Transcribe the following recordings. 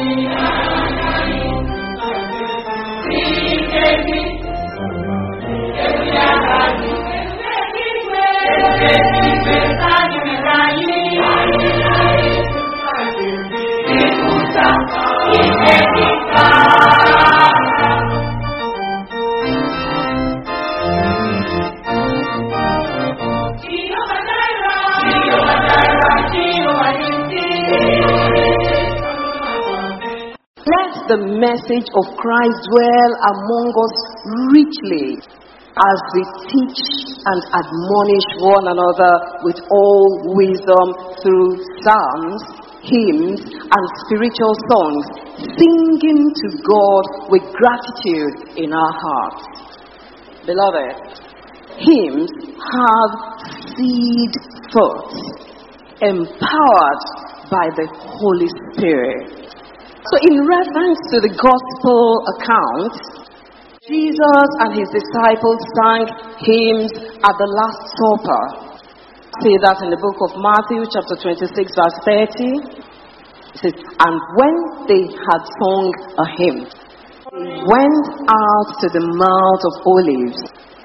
The message of Christ dwell among us richly as we teach and admonish one another with all wisdom through psalms, hymns, and spiritual songs, singing to God with gratitude in our hearts. Beloved, hymns have seed thoughts empowered by the Holy Spirit. So in reference to the gospel account, Jesus and his disciples sang hymns at the Last Supper. See that in the book of Matthew chapter 26 verse 30. It says, and when they had sung a hymn, they went out to the Mount of Olives.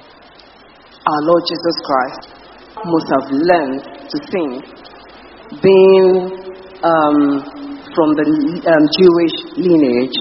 Our Lord Jesus Christ must have learned to sing, being from the Jewish lineage.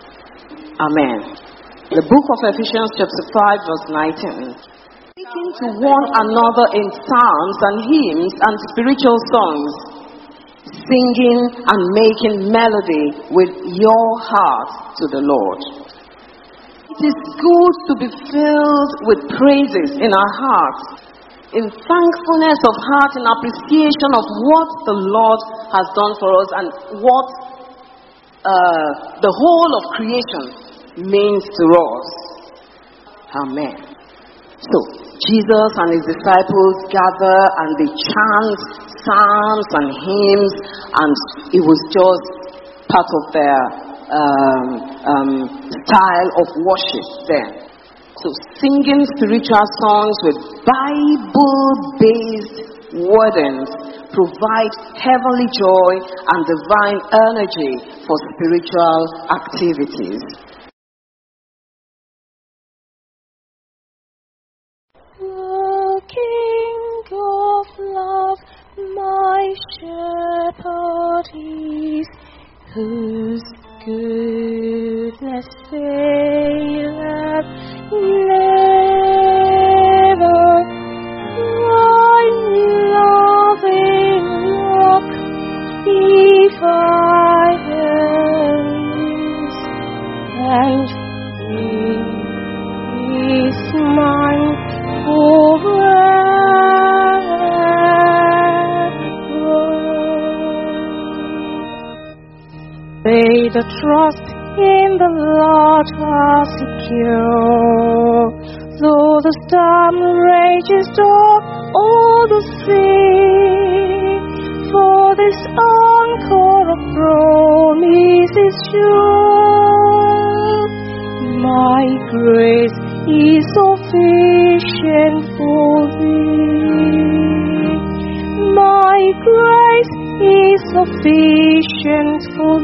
Amen. The book of Ephesians chapter 5 verse 19. Speaking to one another in psalms and hymns and spiritual songs, singing and making melody with your heart to the Lord. It is good to be filled with praises in our hearts, in thankfulness of heart and appreciation of what the Lord has done for us and what the whole of creation means to us. Amen. So, Jesus and his disciples gather and they chant psalms and hymns, and it was just part of their style of worship then. So singing spiritual songs with Bible-based wordings provide heavenly joy and divine energy for spiritual activities. The King of love, my shepherd is, whose goodness faileth never. My loving rock dividends, and he is mine forever. They that trust in the Lord are secure. Though the storm rages o'er the sea, for this anchor of promise is sure. My grace is sufficient for thee. My grace is sufficient for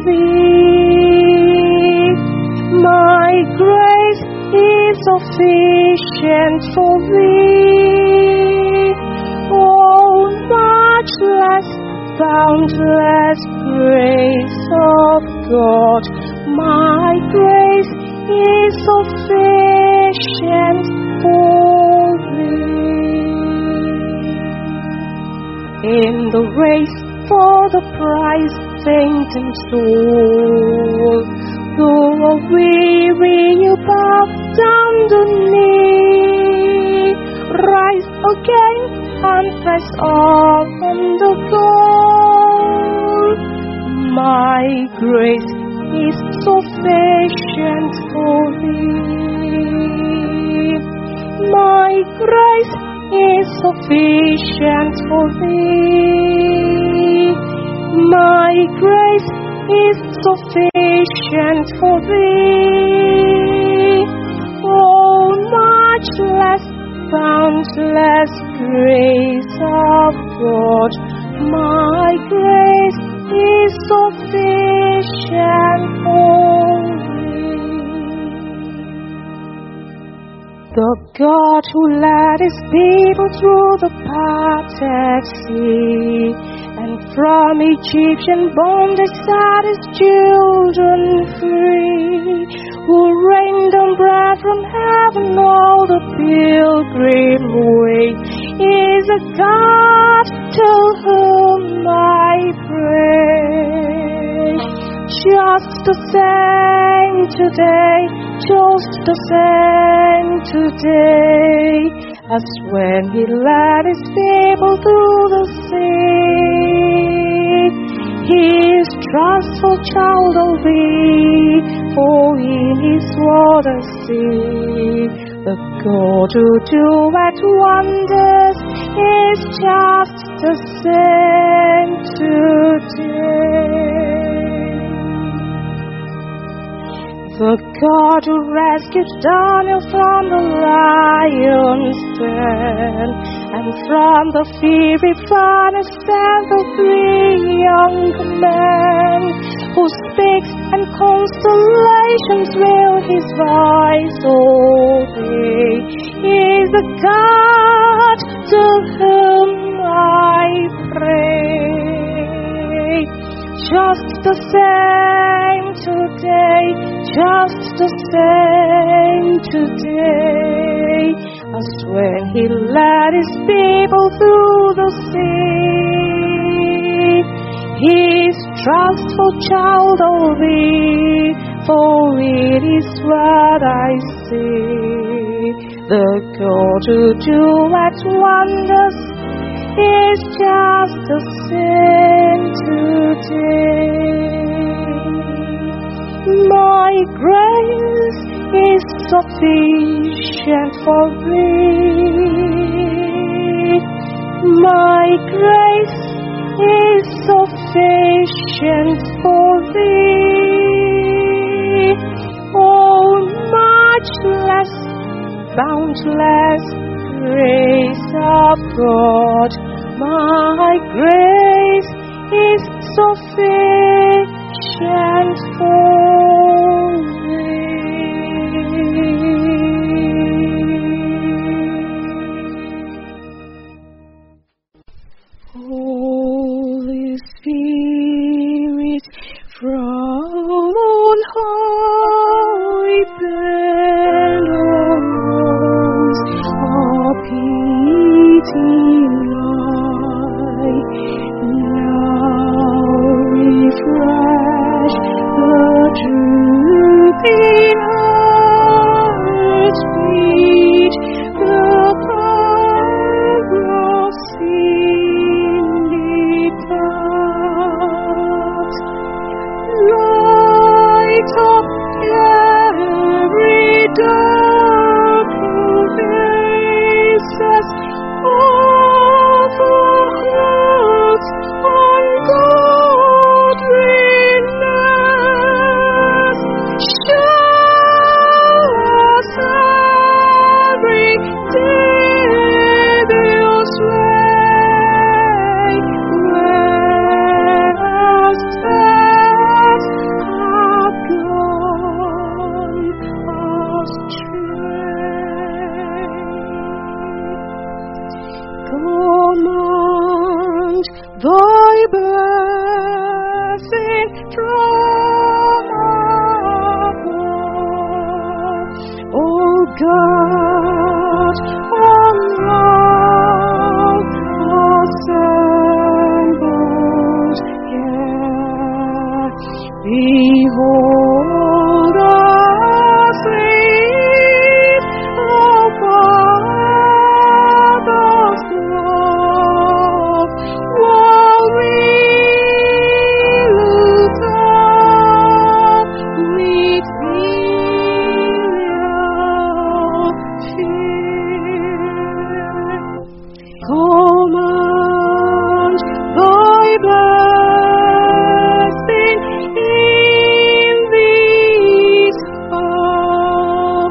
thee. My grace is sufficient for thee. Oh, much less boundless grace of God, my grace is sufficient for thee. In the race for the prize, fainting soul, though a weary you bow down the knee, rise again and press on the goal. My grace is sufficient for thee. My grace is sufficient for thee. My grace is sufficient for thee. Oh, much less boundless grace of God, my grace is sufficient The God who led his people through the parted sea, and from Egyptian bondage set his children free, who rained down bread from heaven all the pilgrim way, is a God to whom I pray. Just the same today, just the same today, as when he led his people through the sea. His trustful child will be, for in his word I see. The God who doeth wonders is just the same today. The God who rescued Daniel from the lion's den, and from the fiery furnace sent the 3 young men, who speaks and constellations will his voice obey, is the God to whom I pray. Just the same today, just the same today, as when he led his people through the sea. His trustful child will be, for it is what I see. The God who doeth wonders is just the same today. My grace is sufficient for thee. My grace is sufficient for thee. Oh, much less boundless grace of God, my grace is sufficient for Holy Spirit, from on high bellows a pitying light, now refresh the drooping heart's beat, the power of sin departs. Light up every dark places of the heart's ungodliness. Show us every devil's way, when our steps have gone astray. Command thy blessing from above, O God, on all assembled here. Behold us lead, O Father's love, while we look up with filial fear. Command thy blessing in this hour,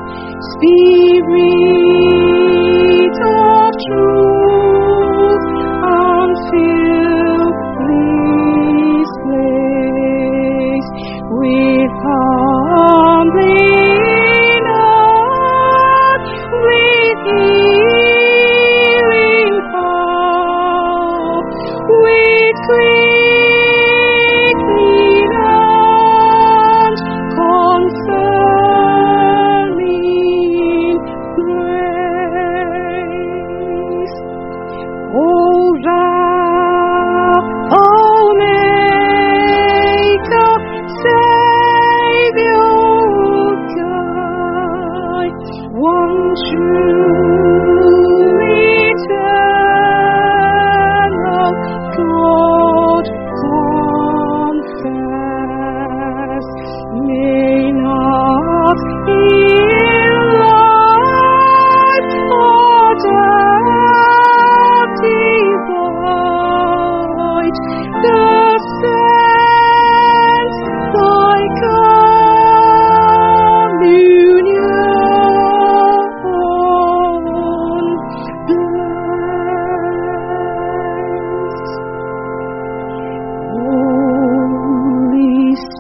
Spirit of truth, and fill this place with humbling heart, with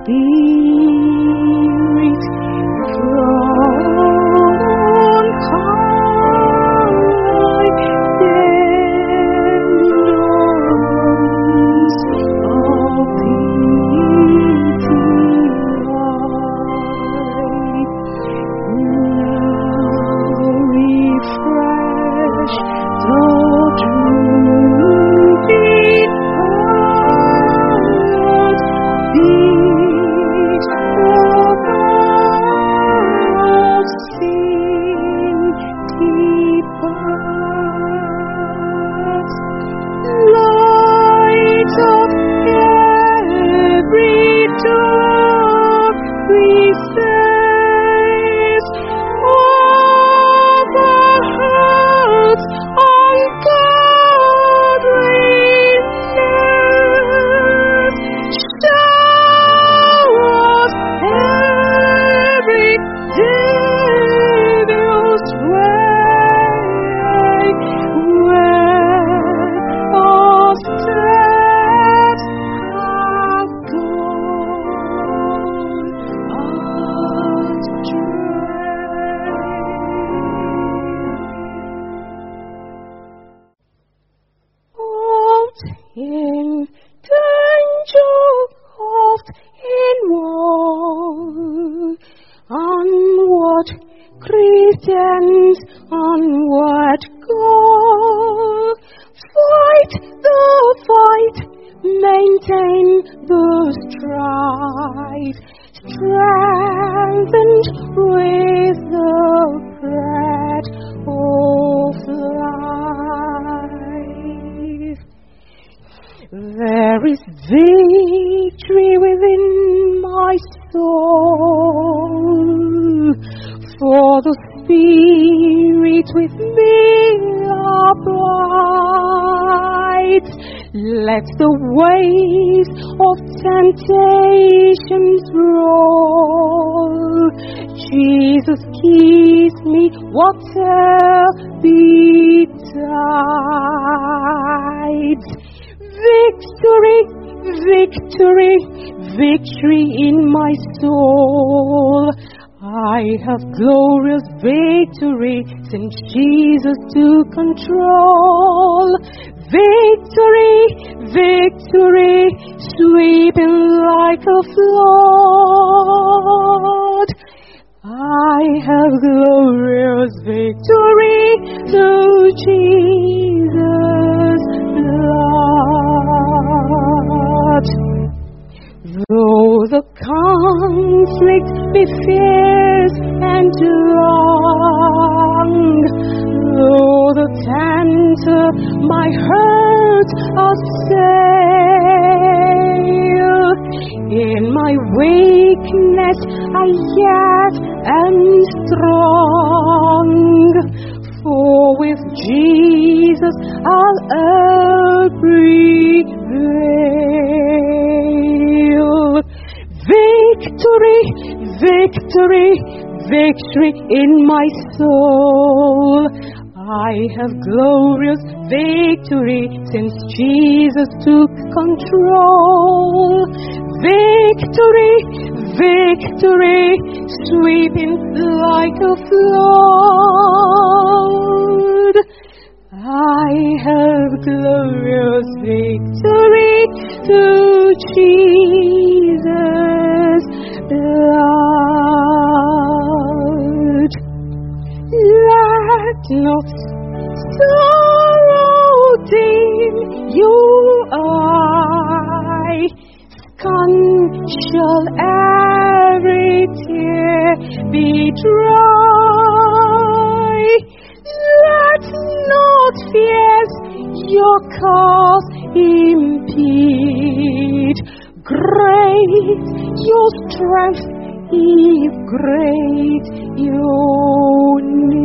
Spirit from high descends of pity light. Refresh the drooping heart, beat the of sin departs. Light of every dark recess of our hearts ungodliness, shower every devil's way, where our steps have gone astray. Oft in danger, oft in war, onward Christians, onward go. Fight the fight, maintain the strife, strengthened with the bread of life. There is victory within my soul, for the Spirit with me abides. Let the waves of temptations roll. Jesus keeps me whatever betides. Victory, victory, victory in my soul. I have glorious victory since Jesus took control. Victory, victory, sweeping like a flood. I have glorious victory through Jesus' blood. Though the conflict be fierce and long, though the tempter my hurt assail, in my weakness I yet am strong, for with Jesus I'll prevail. Victory, victory, victory in my soul. I have glorious victory since Jesus took control. Victory, victory, sweeping like a flood. I have glorious victory through Jesus' blood. Let not sorrow dim your eye. Scan shall every tear be dry. Let not fears your cause impede. Great your strength, if great your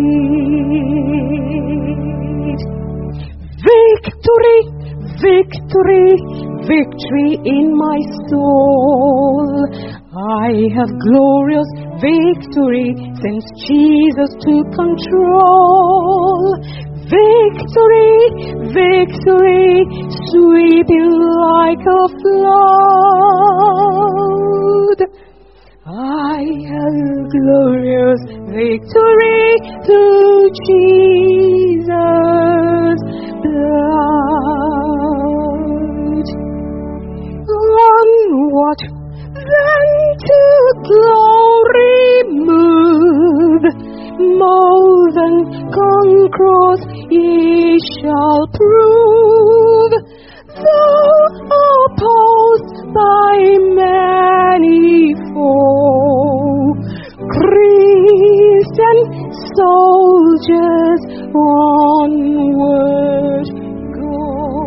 need. Victory, victory, victory in my soul. I have glorious victory since Jesus took control. Victory, victory, sweeping like a flood. victory through Jesus' blood. Onward then to glory move, more than conquerors ye shall prove, though opposed by many foe. Christian soldiers onward go.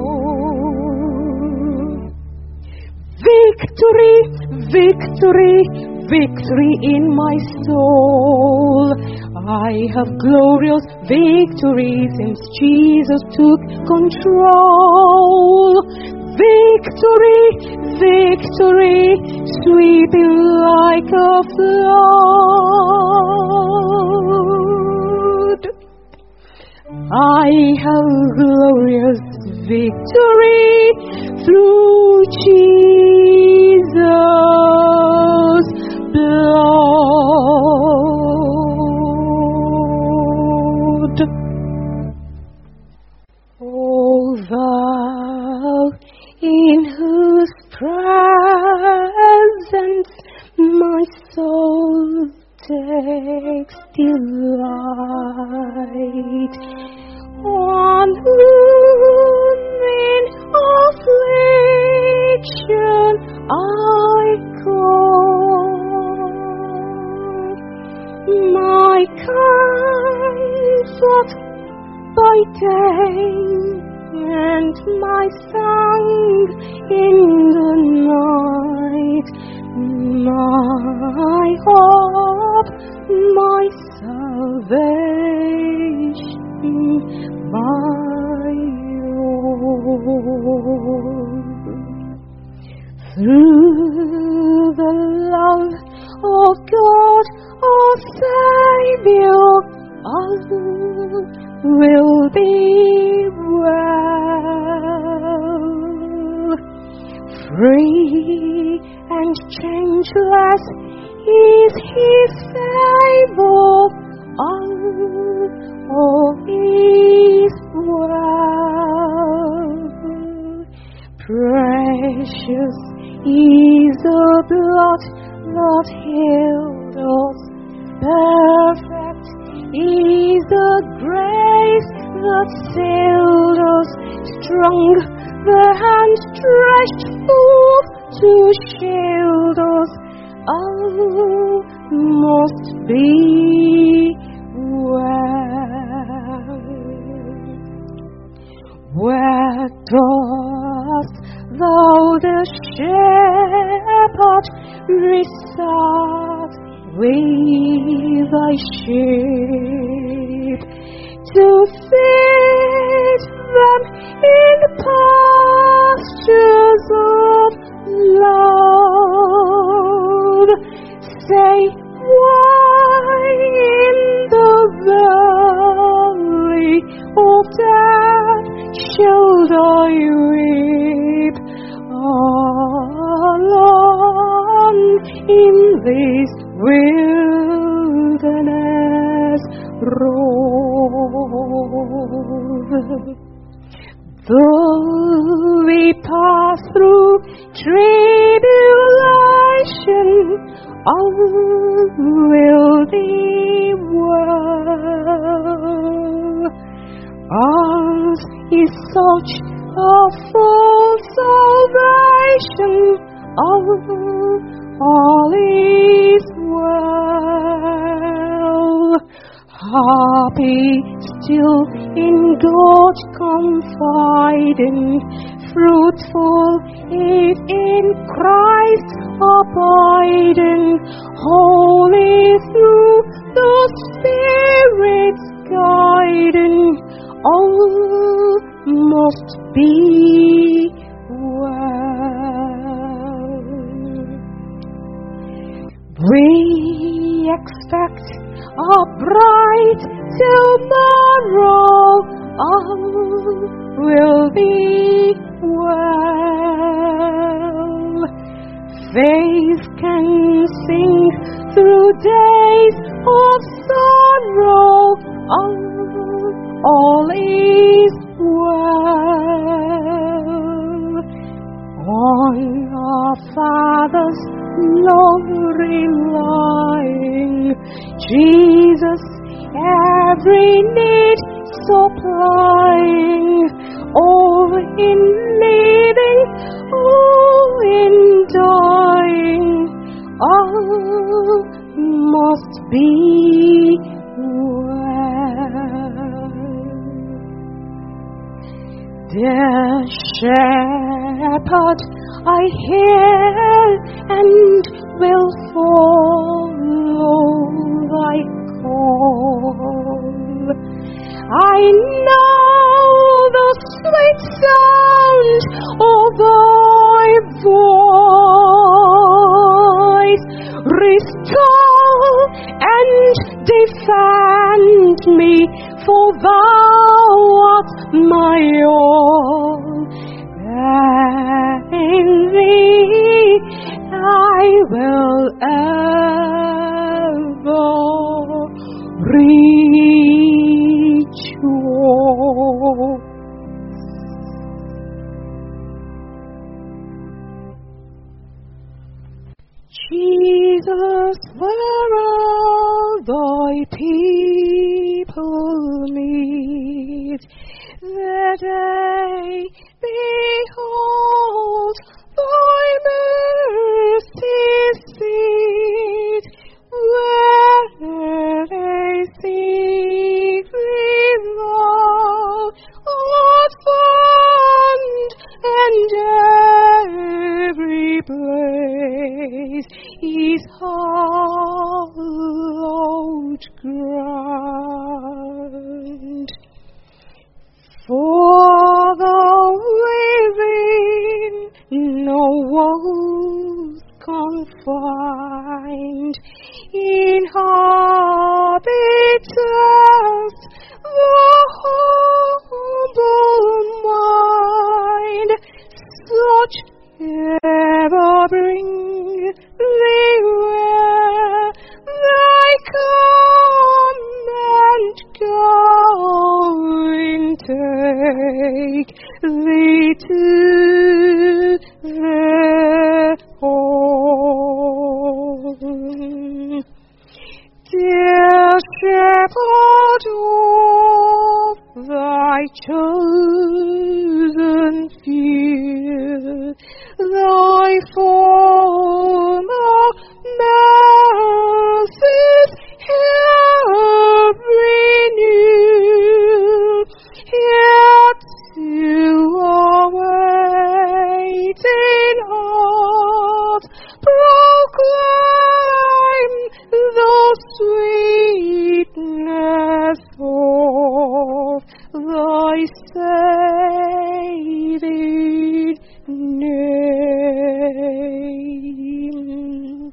Victory, victory, victory in my soul. I have glorious victory since Jesus took control. Victory, victory, sweeping like a flood. I have glorious victory through Jesus' blood. Oh, thou in whose presence my soul takes delight, on whom in affliction I call, my comfort by day and my song in the night, my hope, my salvation, my own. Through the love of God, our Savior, all will be well. Free and changeless is His favor, all is well. Precious is the blood that healed us, perfect is the grace that saved us, strong the hand stretched forth to shield us, all must be well. Where dost thou the shepherd reside with thy sheep, to feed them in pastures of love? Say, why in the valley of death shall I weep, alone in this wilderness road? Though we pass through tribulation, all will be well. Ours is such a full salvation, all is well. Happy still in God confiding, fruitful if in Christ abiding, holy through the Spirit's guiding, all must be well. We expect a bright tomorrow, all will be well. Faith can sing through days of sorrow, relying. Jesus, every need supplying. All in living, all in dying, all must be well. Dear shepherd, I hear and will follow thy call. I know the sweet sound of thy voice. Restore and defend me, for thou art my all. In thee I will ever rejoice. Jesus, where all thy people meet, there they behold thy mercy seat, where they seek thee thou art found, and every place is hallowed ground. For the living no walls confined, inhabitants the humble mind, such ever bring thee where thy come and going take thee to their home. Dear shepherd of thy chosen few, thy former mercies here renew, yet to our waiting hearts proclaim the sweetness of thy saving name.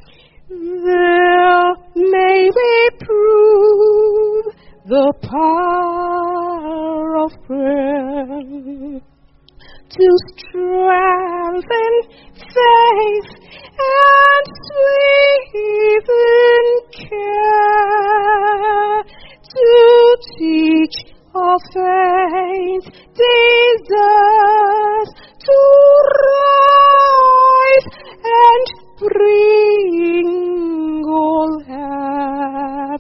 There may we prove the power of prayer to strengthen faith and sweeten care, to teach our faith desires to rise and bring all have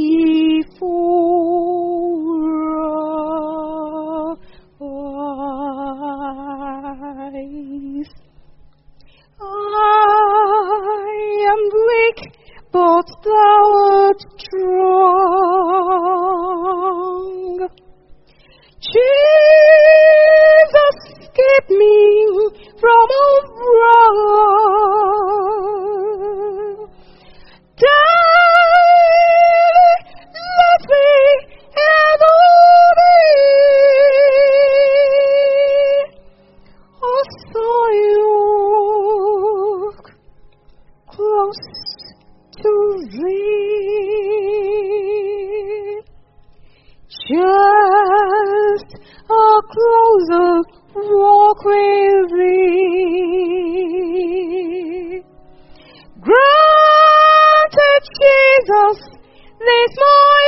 before our eyes. I am weak, but thou art strong. Jesus, keep me from all wrong. Let me ever be as I look close to thee. Just a closer walk with thee. Granted, Jesus, this my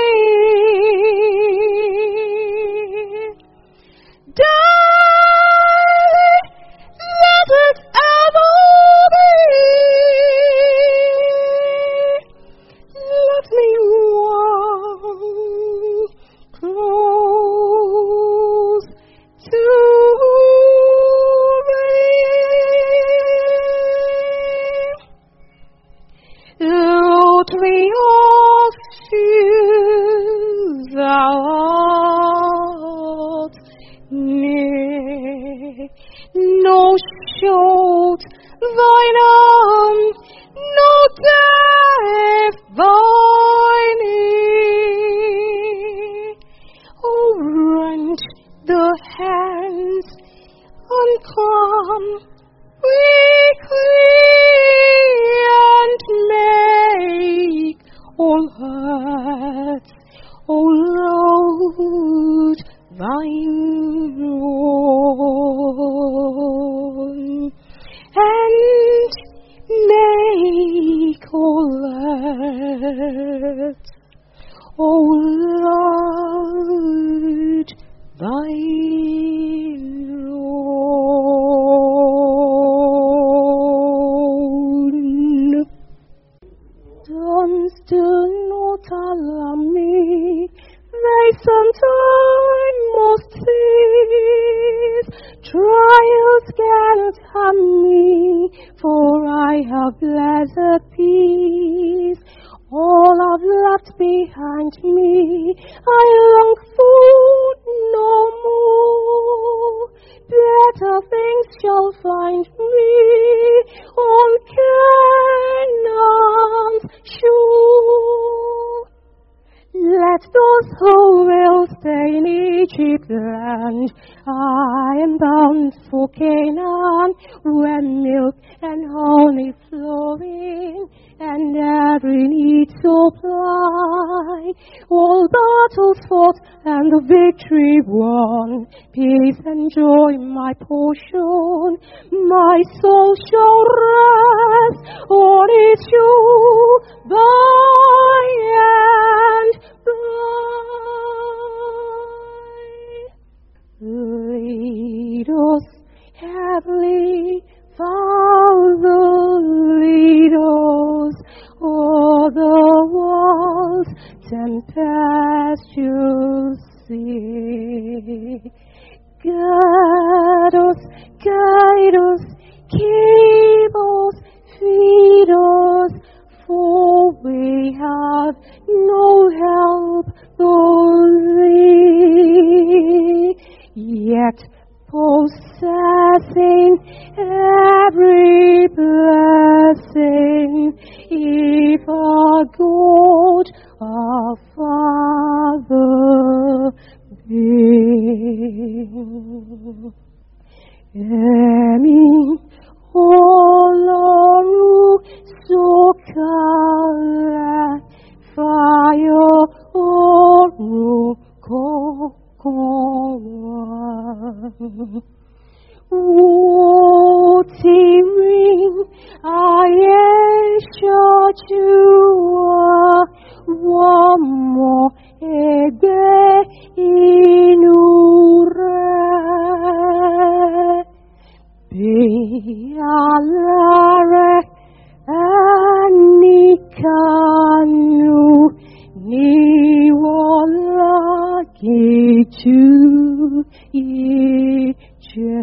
plea. Darling, let it ever be we all feel thou art near. No shout thine arm, no death thine ear. Oh, rend the hands and come weakly and make all hearts, O Lord, thine own, and make all hearts, O Lord, thine own. Don't still not alarm me, they sometime must cease. Trials cannot harm me, for I have blessed peace. All I've left behind me, I long for no more. Better things shall find me on Canaan's shore. Let those who will stay in Egypt land, I am bound for Canaan, where milk and honey flowing, and every need supply. All battles fought and the victory won, peace and joy my portion. My soul shall rest on its shore, by and by. Lead us, Heavenly Father, lead us o'er the world's tempestuous sea. Guide us, guide us, keep us, feed us, for we have no help but thee. Yet possessing every blessing, if our God, our Father, be. Emi Ọlọ́run sọ̀kalẹ̀, fire ọ̀run kọ̀ọ̀kan wá. Ó ti rí ayé ṣojú wa, wọ́n mọ ẹgbẹ́ inú rẹ̀. Bí alárẹ̀ ẹnìkanú ni wọ́n lágìjú ìjà.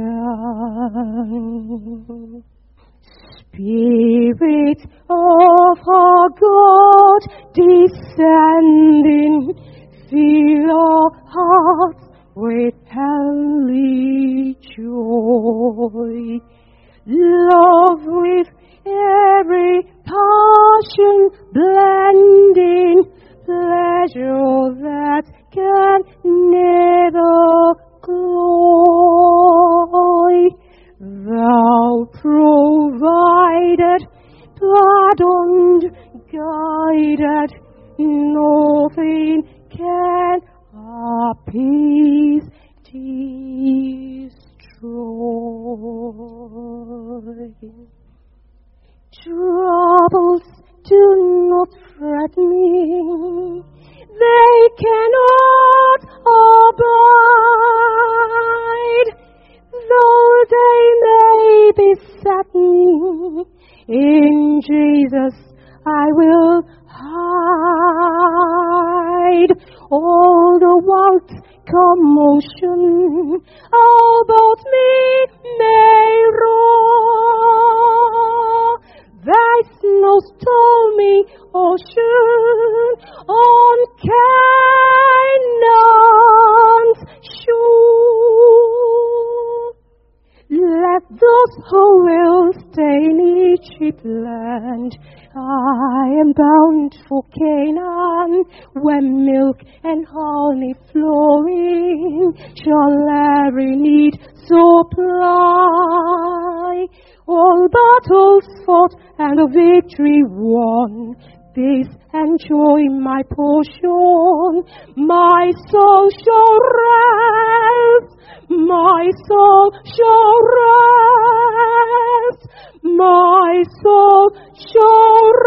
Spirit of our God descending, fill our hearts with heavenly joy. Love with every passion blending, pleasure that can never cloy. Thou provided, pardoned, guided, nothing can our peace destroy. Troubles do not fret me, they cannot abide, though they may beset me. In Jesus I will hide. All the world's commotion about me may roar, There's no stormy ocean on Canaan's shore. Let those who will stay in Egypt land. I am bound for Canaan, where milk and honey flowing shall every need supply. All battles fought and the victory won, peace and joy my portion. My soul shall rest, my soul shall rest, my soul shall